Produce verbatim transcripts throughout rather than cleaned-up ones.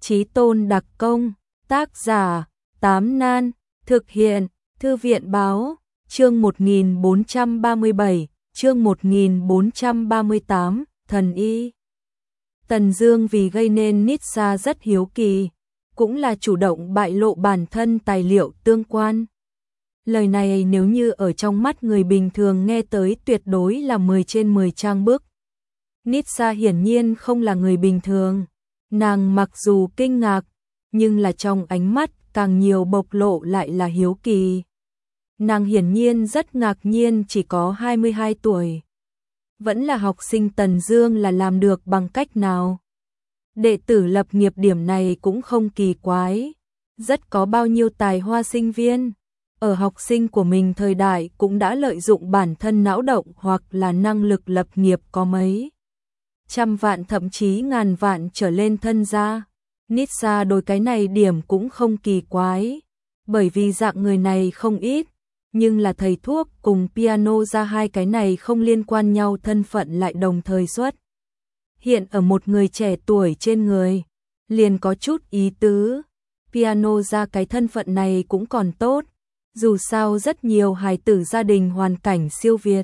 Chí Tôn đặc công, tác giả, Tám Nan, thực hiện, Thư viện báo, chương một nghìn bốn trăm ba mươi bảy, chương một nghìn bốn trăm ba mươi tám, thần y. Tần Dương vì gây nên Nitsa rất hiếu kỳ, cũng là chủ động bại lộ bản thân tài liệu tương quan. Lời này nếu như ở trong mắt người bình thường nghe tới tuyệt đối là mười trên mười trang bức. Nitsa hiển nhiên không là người bình thường, nàng mặc dù kinh ngạc, nhưng là trong ánh mắt càng nhiều bộc lộ lại là hiếu kỳ. Nàng hiển nhiên rất ngạc nhiên chỉ có hai mươi hai tuổi. Vẫn là học sinh Tần Dương là làm được bằng cách nào? Đệ tử lập nghiệp điểm này cũng không kỳ quái. Rất có bao nhiêu tài hoa sinh viên. Ở học sinh của mình thời đại cũng đã lợi dụng bản thân não động hoặc là năng lực lập nghiệp có mấy. Trăm vạn thậm chí ngàn vạn trở lên thân gia. Nitsa đối cái này điểm cũng không kỳ quái. Bởi vì dạng người này không ít. Nhưng là thầy thuốc cùng piano ra hai cái này không liên quan nhau thân phận lại đồng thời xuất. Hiện ở một người trẻ tuổi trên người, liền có chút ý tứ. Piano ra cái thân phận này cũng còn tốt. Dù sao rất nhiều hài tử gia đình hoàn cảnh siêu việt.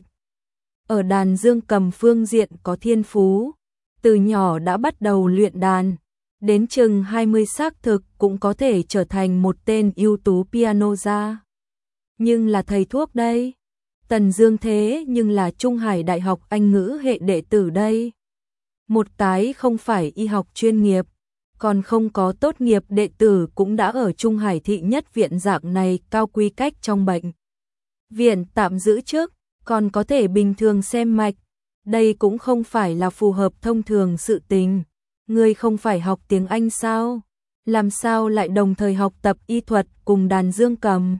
Ở đàn dương cầm phương diện có thiên phú. Từ nhỏ đã bắt đầu luyện đàn. Đến chừng hai mươi xác thực cũng có thể trở thành một tên ưu tú piano gia. Nhưng là thầy thuốc đây. Tần Dương thế nhưng là Trung Hải Đại học Anh ngữ hệ đệ tử đây. Một cái không phải y học chuyên nghiệp, còn không có tốt nghiệp đệ tử cũng đã ở Trung Hải thị nhất viện dạng này cao quy cách trong bệnh viện tạm giữ trước, còn có thể bình thường xem mạch. Đây cũng không phải là phù hợp thông thường sự tình. Ngươi không phải học tiếng Anh sao? Làm sao lại đồng thời học tập y thuật cùng đàn dương cầm?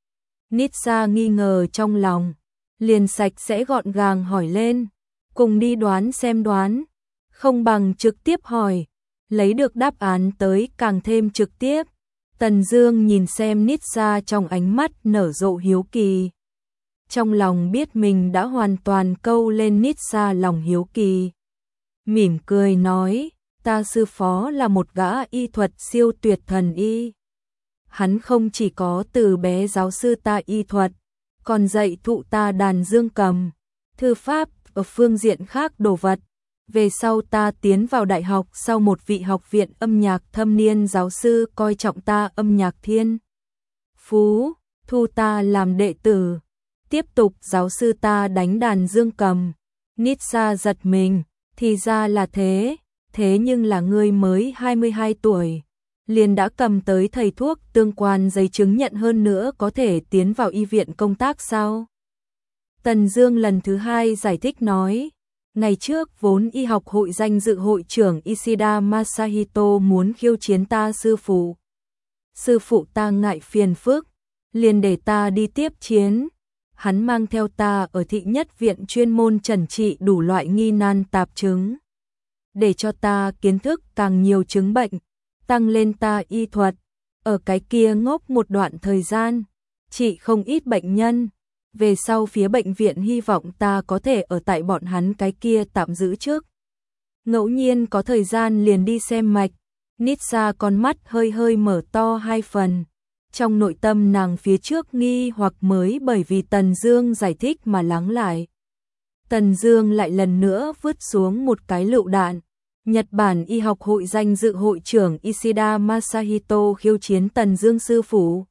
Nitsa nghi ngờ trong lòng, liền sạch sẽ gọn gàng hỏi lên, cùng đi đoán xem đoán, không bằng trực tiếp hỏi, lấy được đáp án tới càng thêm trực tiếp. Tần Dương nhìn xem Nitsa trong ánh mắt nở rộ hiếu kỳ. Trong lòng biết mình đã hoàn toàn câu lên Nitsa lòng hiếu kỳ. Mỉm cười nói, ta sư phó là một gã y thuật siêu tuyệt thần y. Hắn không chỉ có từ bé giáo sư ta y thuật, còn dạy thụ ta đàn dương cầm, thư pháp ở phương diện khác đồ vật. Về sau ta tiến vào đại học sau một vị học viện âm nhạc thâm niên giáo sư coi trọng ta âm nhạc thiên phú, thu ta làm đệ tử, tiếp tục giáo sư ta đánh đàn dương cầm. Nitsa giật mình, thì ra là thế, thế nhưng là ngươi mới hai mươi hai tuổi. Liền đã cầm tới thầy thuốc tương quan giấy chứng nhận hơn nữa có thể tiến vào y viện công tác sao? Tần Dương lần thứ hai giải thích nói, ngày trước vốn y học hội danh dự hội trưởng Ishida Masahito muốn khiêu chiến ta sư phụ. Sư phụ ta ngại phiền phức, liền để ta đi tiếp chiến. Hắn mang theo ta ở thị nhất viện chuyên môn chẩn trị đủ loại nghi nan tạp chứng. Để cho ta kiến thức càng nhiều chứng bệnh. Tăng lên ta y thuật, ở cái kia ngốc một đoạn thời gian, trị không ít bệnh nhân. Về sau phía bệnh viện hy vọng ta có thể ở tại bọn hắn cái kia tạm giữ trước. Ngẫu nhiên có thời gian liền đi xem mạch. Nitsa con mắt hơi hơi mở to hai phần. Trong nội tâm nàng phía trước nghi hoặc mới bởi vì Tần Dương giải thích mà lắng lại. Tần Dương lại lần nữa vứt xuống một cái lựu đạn. Nhật Bản y học hội danh dự hội trưởng Ishida Masahito khiêu chiến Tần Dương sư phụ.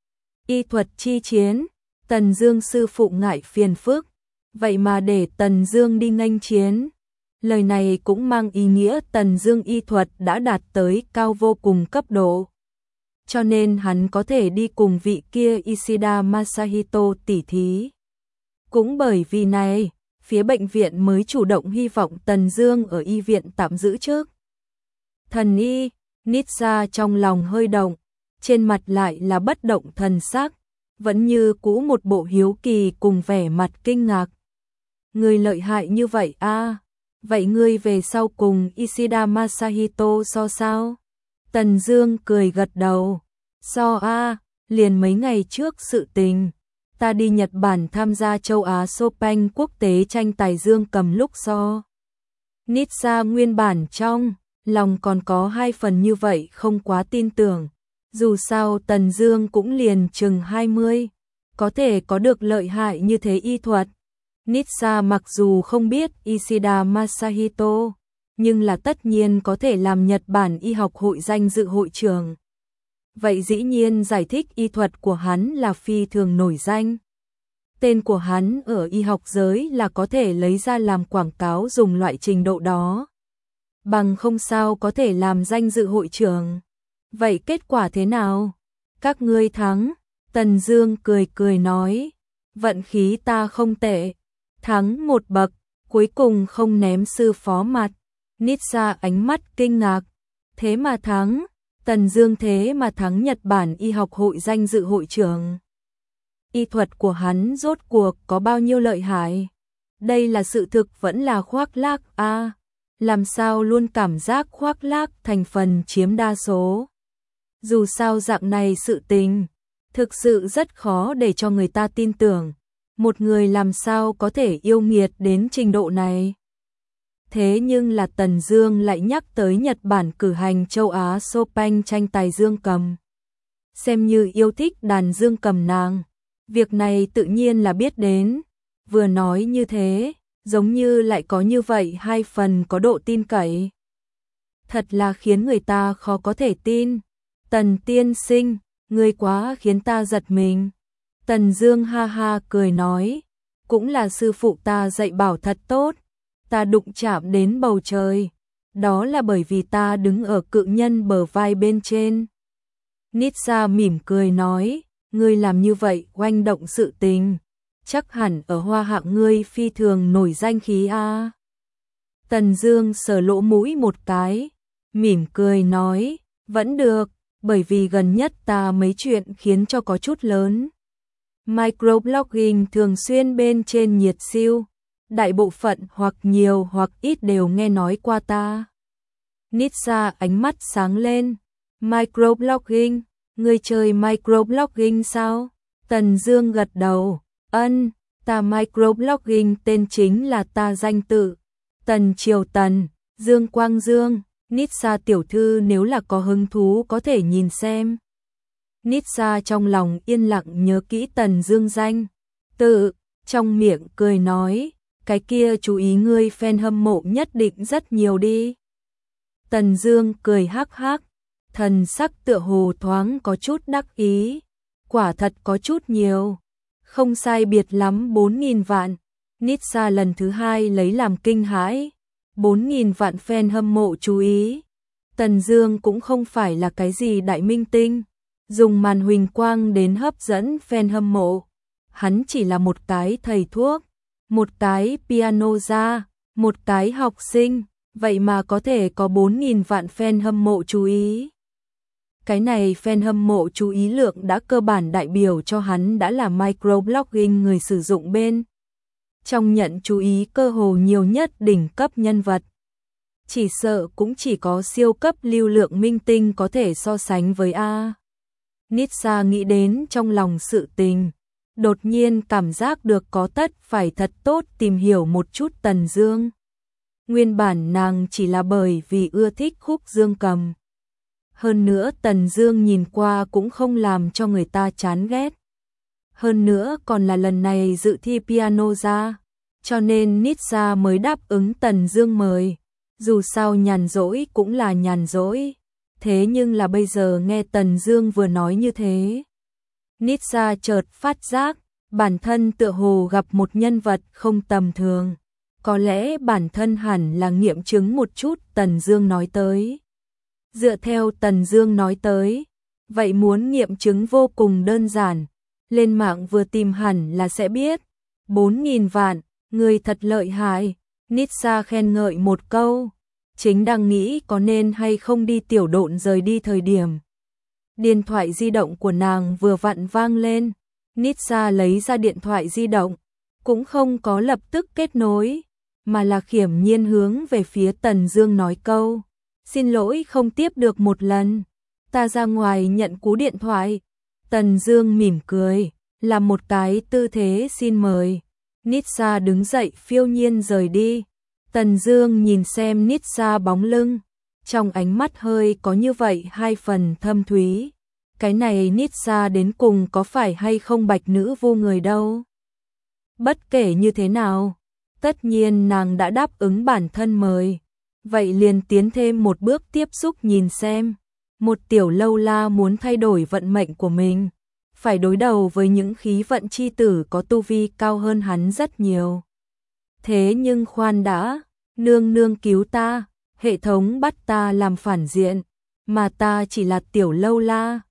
Y thuật chi chiến, Tần Dương sư phụ ngại phiền phức, vậy mà để Tần Dương đi nghênh chiến. Lời này cũng mang ý nghĩa Tần Dương y thuật đã đạt tới cao vô cùng cấp độ. Cho nên hắn có thể đi cùng vị kia Ishida Masahito tỉ thí. Cũng bởi vì này, phía bệnh viện mới chủ động hy vọng Tần Dương ở y viện tạm giữ trước. Thần y, Nitsa trong lòng hơi động, trên mặt lại là bất động thần sắc, vẫn như cũ một bộ hiếu kỳ cùng vẻ mặt kinh ngạc. Ngươi lợi hại như vậy a? À? Vậy ngươi về sau cùng Ishida Masahito so sao? Tần Dương cười gật đầu. So a, à, liền mấy ngày trước sự tình. Ta đi Nhật Bản tham gia châu Á Chopin quốc tế tranh tài dương cầm lúc so. Nitsa nguyên bản trong lòng còn có hai phần như vậy không quá tin tưởng. Dù sao Tần Dương cũng liền chừng hai mươi, có thể có được lợi hại như thế y thuật. Nitsa mặc dù không biết Ishida Masahito, nhưng là tất nhiên có thể làm Nhật Bản y học hội danh dự hội trưởng. Vậy dĩ nhiên giải thích y thuật của hắn là phi thường nổi danh. Tên của hắn ở y học giới là có thể lấy ra làm quảng cáo dùng loại trình độ đó. Bằng không sao có thể làm danh dự hội trưởng. Vậy kết quả thế nào? Các ngươi thắng. Tần Dương cười cười nói. Vận khí ta không tệ. Thắng một bậc, cuối cùng không ném sư phó mặt. Nitsa ánh mắt kinh ngạc. Thế mà thắng. Tần Dương thế mà thắng Nhật Bản y học hội danh dự hội trưởng. Y thuật của hắn rốt cuộc có bao nhiêu lợi hại? Đây là sự thực vẫn là khoác lác a? À, làm sao luôn cảm giác khoác lác thành phần chiếm đa số. Dù sao dạng này sự tình, thực sự rất khó để cho người ta tin tưởng. Một người làm sao có thể yêu nghiệt đến trình độ này? Thế nhưng là Tần Dương lại nhắc tới Nhật Bản cử hành châu Á Chopin tranh tài dương cầm. Xem như yêu thích đàn dương cầm nàng, việc này tự nhiên là biết đến. Vừa nói như thế, giống như lại có như vậy hai phần có độ tin cậy. Thật là khiến người ta khó có thể tin. Tần tiên sinh, ngươi quá khiến ta giật mình. Tần Dương ha ha cười nói, cũng là sư phụ ta dạy bảo thật tốt. Ta đụng chạm đến bầu trời, đó là bởi vì ta đứng ở cự nhân bờ vai bên trên. Nitsa mỉm cười nói, ngươi làm như vậy oanh động sự tình, chắc hẳn ở Hoa Hạ ngươi phi thường nổi danh khí a. Tần Dương sờ lỗ mũi một cái, mỉm cười nói, vẫn được, bởi vì gần nhất ta mấy chuyện khiến cho có chút lớn. Microblogging thường xuyên bên trên nhiệt siêu, đại bộ phận hoặc nhiều hoặc ít đều nghe nói qua ta. Nitsa ánh mắt sáng lên, microblogging, ngươi chơi microblogging sao? Tần Dương gật đầu, ân, ta microblogging tên chính là ta danh tự, Tần Triều Tần, Dương Quang Dương. Nitsa tiểu thư nếu là có hứng thú có thể nhìn xem. Nitsa trong lòng yên lặng nhớ kỹ Tần Dương danh tự, trong miệng cười nói, cái kia chú ý ngươi fan hâm mộ nhất định rất nhiều đi. Tần Dương cười hắc hắc, thần sắc tựa hồ thoáng có chút đắc ý, quả thật có chút nhiều, không sai biệt lắm bốn nghìn vạn. Nitsa lần thứ hai lấy làm kinh hãi, bốn nghìn vạn fan hâm mộ chú ý. Tần Dương cũng không phải là cái gì đại minh tinh, dùng màn huỳnh quang đến hấp dẫn fan hâm mộ. Hắn chỉ là một cái thầy thuốc, một cái piano gia, một cái học sinh, vậy mà có thể có bốn nghìn vạn fan hâm mộ chú ý. Cái này fan hâm mộ chú ý lượng đã cơ bản đại biểu cho hắn đã là microblogging người sử dụng bên trong nhận chú ý cơ hồ nhiều nhất đỉnh cấp nhân vật. Chỉ sợ cũng chỉ có siêu cấp lưu lượng minh tinh có thể so sánh với A. Nitsa nghĩ đến trong lòng sự tình, đột nhiên cảm giác được có tất phải thật tốt tìm hiểu một chút Tần Dương. Nguyên bản nàng chỉ là bởi vì ưa thích khúc dương cầm. Hơn nữa Tần Dương nhìn qua cũng không làm cho người ta chán ghét. Hơn nữa còn là lần này dự thi piano ra, cho nên Nitsa mới đáp ứng Tần Dương mời. Dù sao nhàn rỗi cũng là nhàn rỗi, thế nhưng là bây giờ nghe Tần Dương vừa nói như thế, Nitsa chợt phát giác, bản thân tựa hồ gặp một nhân vật không tầm thường. Có lẽ bản thân hẳn là nghiệm chứng một chút Tần Dương nói tới. Dựa theo Tần Dương nói tới, vậy muốn nghiệm chứng vô cùng đơn giản, lên mạng vừa tìm hẳn là sẽ biết. bốn nghìn vạn, người thật lợi hại. Nitsa khen ngợi một câu, chính đang nghĩ có nên hay không đi tiểu độn rời đi thời điểm. Điện thoại di động của nàng vừa vặn vang lên, Nitsa lấy ra điện thoại di động, cũng không có lập tức kết nối, mà là khiểm nhiên hướng về phía Tần Dương nói câu, xin lỗi không tiếp được một lần, ta ra ngoài nhận cú điện thoại. Tần Dương mỉm cười, làm một cái tư thế xin mời. Nitsa đứng dậy phiêu nhiên rời đi. Tần Dương nhìn xem Nitsa bóng lưng, trong ánh mắt hơi có như vậy hai phần thâm thúy. Cái này nít ra đến cùng có phải hay không Bạch nữ vô người đâu. Bất kể như thế nào, tất nhiên nàng đã đáp ứng bản thân mời. Vậy liền tiến thêm một bước tiếp xúc nhìn xem. Một tiểu lâu la muốn thay đổi vận mệnh của mình, phải đối đầu với những khí vận chi tử có tu vi cao hơn hắn rất nhiều. Thế nhưng khoan đã, nương nương cứu ta, hệ thống bắt ta làm phản diện, mà ta chỉ là tiểu lâu la,